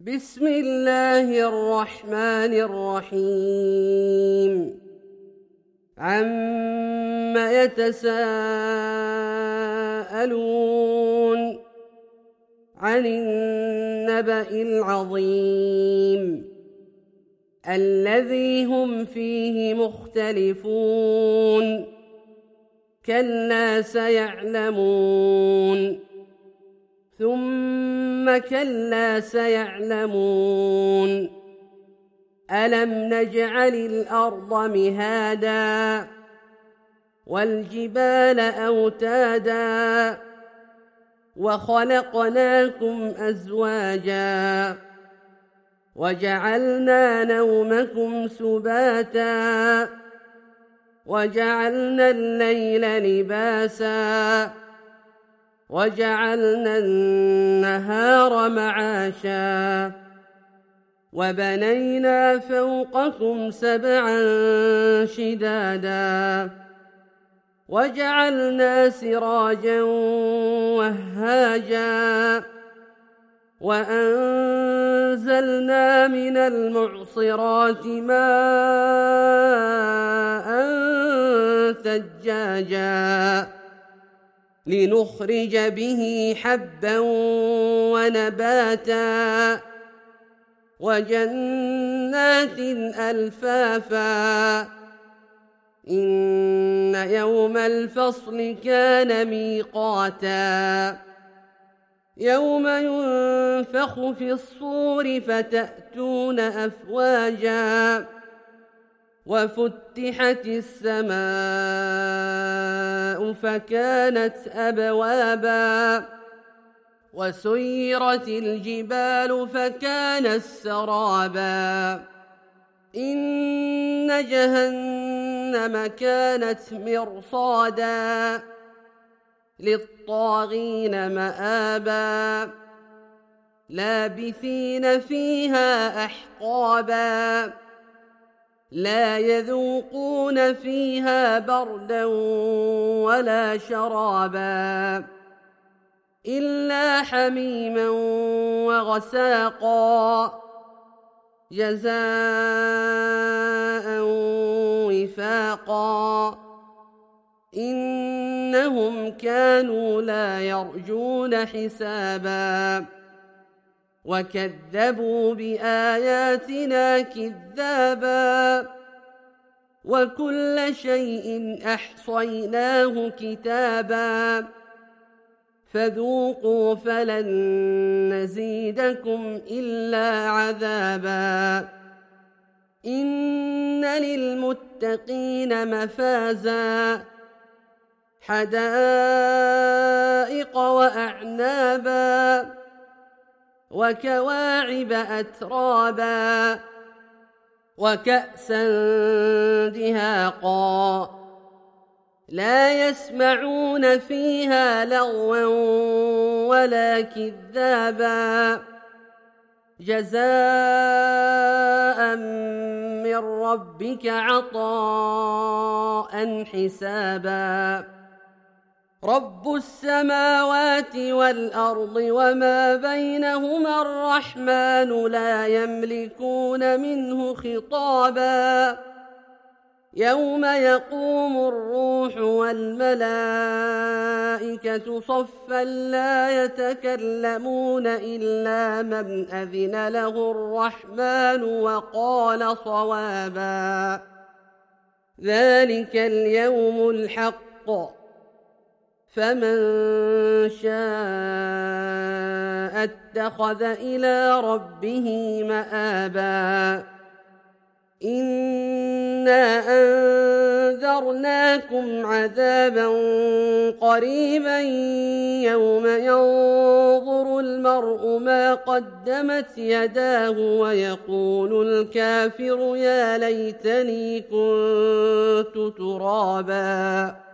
بسم الله الرحمن الرحيم عم يتساءلون عن النبأ العظيم الذي هم فيه مختلفون كلا سيعلمون ثم كلا سيعلمون ألم نجعل الأرض مهادا والجبال أوتادا وخلقناكم أزواجا وجعلنا نومكم سباتا وجعلنا الليل لباسا وجعلنا النهار معاشا وبنينا فوقكم سبعا شدادا وجعلنا سراجا وهاجا وأنزلنا من المعصرات ماء ثجاجا لنخرج به حبا ونباتا وجنات ألفافا إن يوم الفصل كان ميقاتا يوم ينفخ في الصور فتأتون أفواجا وفتحت السماء فكانت أبوابا وسيرت الجبال فكانت سرابا إن جهنم كانت مرصادا للطاغين مآبا لابثين فيها أحقابا لا يذوقون فيها بردا ولا شرابا إلا حميما وغساقا جزاء وفاقا إنهم كانوا لا يرجون حسابا وكذبوا بآياتنا كذابا وكل شيء أحصيناه كتابا فذوقوا فلن نزيدكم إلا عذابا إن للمتقين مفازا حدائق وأعنابا وكواعب أترابا وكأسا دهاقا لا يسمعون فيها لغوا ولا كذابا جزاء من ربك عطاء حسابا رب السماوات والأرض وما بينهما الرحمن لا يملكون منه خطابا يوم يقوم الروح والملائكة صفا لا يتكلمون إلا من أذن له الرحمن وقال صوابا ذلك اليوم الحق فمن شاء اتخذ إلى ربه مآبا إنا أنذرناكم عذابا قريبا يوم ينظر المرء ما قدمت يداه ويقول الكافر يا ليتني كنت ترابا